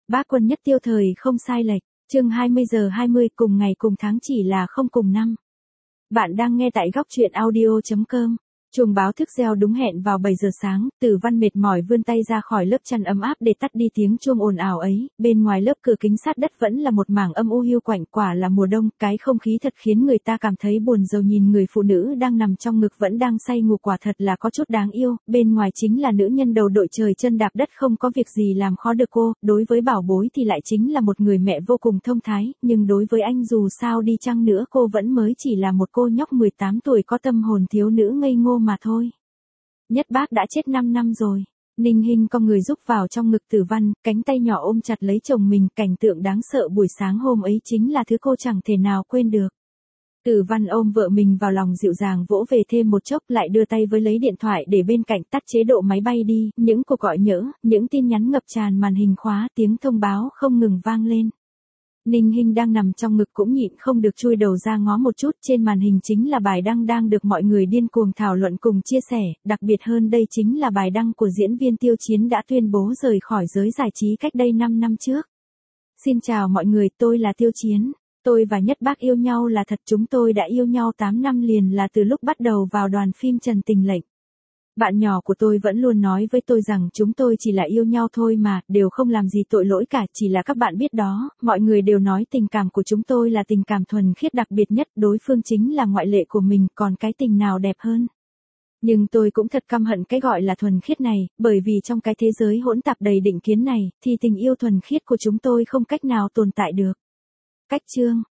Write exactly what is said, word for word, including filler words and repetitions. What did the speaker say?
Bác Quân nhất tiêu thời không sai lệch, chương hai mươi giờ hai mươi cùng ngày cùng tháng chỉ là không cùng năm. Bạn đang nghe tại góc truyện audio chấm com. Chuông báo thức reo đúng hẹn vào bảy giờ sáng, Tử Văn mệt mỏi vươn tay ra khỏi lớp chăn ấm áp để tắt đi tiếng chuông ồn ào ấy, bên ngoài lớp cửa kính sát đất vẫn là một mảng âm u hiu quạnh, quả là mùa đông, cái không khí thật khiến người ta cảm thấy buồn rầu, nhìn người phụ nữ đang nằm trong ngực vẫn đang say ngủ quả thật là có chút đáng yêu, bên ngoài chính là nữ nhân đầu đội trời chân đạp đất không có việc gì làm khó được cô, đối với bảo bối thì lại chính là một người mẹ vô cùng thông thái, nhưng đối với anh dù sao đi chăng nữa cô vẫn mới chỉ là một cô nhóc mười tám tuổi có tâm hồn thiếu nữ ngây ngô mà thôi. Nhất bác đã chết năm năm rồi. Ninh Hinh cong người rúc vào trong ngực Tử Văn, cánh tay nhỏ ôm chặt lấy chồng mình, cảnh tượng đáng sợ buổi sáng hôm ấy chính là thứ cô chẳng thể nào quên được. Tử Văn ôm vợ mình vào lòng dịu dàng vỗ về thêm một chốc, lại đưa tay với lấy điện thoại để bên cạnh, tắt chế độ máy bay đi, những cuộc gọi nhỡ, những tin nhắn ngập tràn màn hình khóa, tiếng thông báo không ngừng vang lên. Ninh Hinh đang nằm trong ngực cũng nhịn không được chui đầu ra ngó một chút, trên màn hình chính là bài đăng đang được mọi người điên cuồng thảo luận cùng chia sẻ, đặc biệt hơn đây chính là bài đăng của diễn viên Tiêu Chiến đã tuyên bố rời khỏi giới giải trí cách đây năm năm trước. Xin chào mọi người, tôi là Tiêu Chiến. Tôi và Nhất Bác yêu nhau là thật, chúng tôi đã yêu nhau tám năm liền, là từ lúc bắt đầu vào đoàn phim Trần Tình Lệnh. Bạn nhỏ của tôi vẫn luôn nói với tôi rằng chúng tôi chỉ là yêu nhau thôi mà, đều không làm gì tội lỗi cả, chỉ là các bạn biết đó, mọi người đều nói tình cảm của chúng tôi là tình cảm thuần khiết đặc biệt nhất, đối phương chính là ngoại lệ của mình, còn cái tình nào đẹp hơn. Nhưng tôi cũng thật căm hận cái gọi là thuần khiết này, bởi vì trong cái thế giới hỗn tạp đầy định kiến này, thì tình yêu thuần khiết của chúng tôi không cách nào tồn tại được. Cách chương,